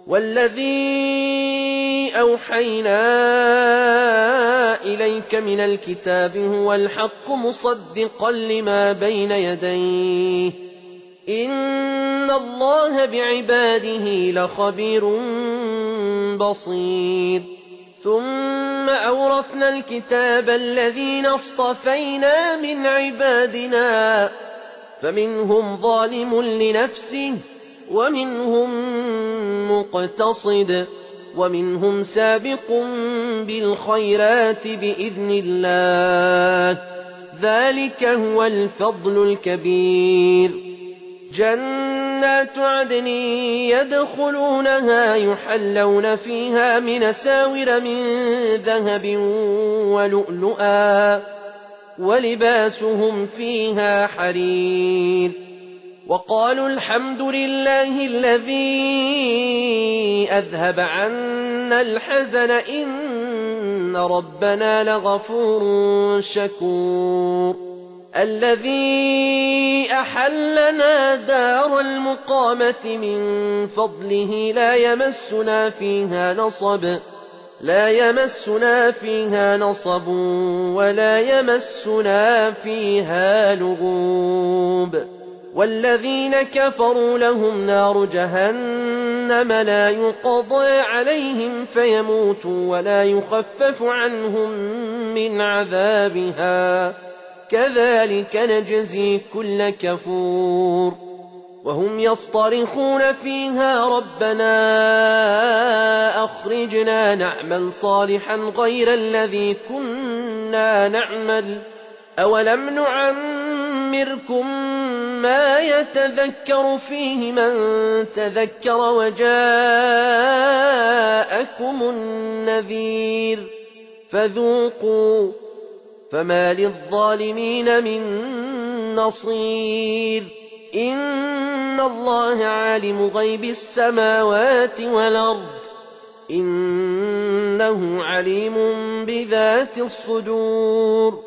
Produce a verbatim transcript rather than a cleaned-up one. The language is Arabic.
والذي أوحينا إليك من الكتاب هو الحق مصدقا لما بين يديه إن الله بعباده لخبير بصير ثم أورثنا الكتاب الذين اصطفينا من عبادنا فمنهم ظالم لنفسه ومنهم مقتصد ومنهم سابق بالخيرات بإذن الله ذلك هو الفضل الكبير جنات عدن يدخلونها يحلون فيها من ساور من ذهب ولؤلؤا ولباسهم فيها حرير وقالوا الحمد لله الذي أذهب عنا الحزن إن ربنا لغفور شكور الذي أحلنا دار المقامة من فضله لا يمسنا فيها نصب لا يمسنا فيها نصب ولا يمسنا فيها لغوب والذين كفروا لهم نار جهنم لا يقضى عليهم فيموتوا ولا يخفف عنهم من عذابها كذلك نجزي كل كفور وهم يصطرخون فيها ربنا أخرجنا نعمل صالحا غير الذي كنا نعمل أولم نعمركم ما يتذكر فيه من تذكر وجاءكم النذير فذوقوا فما للظالمين من نصير إن الله عالم غيب السماوات والأرض إنه عليم بذات الصدور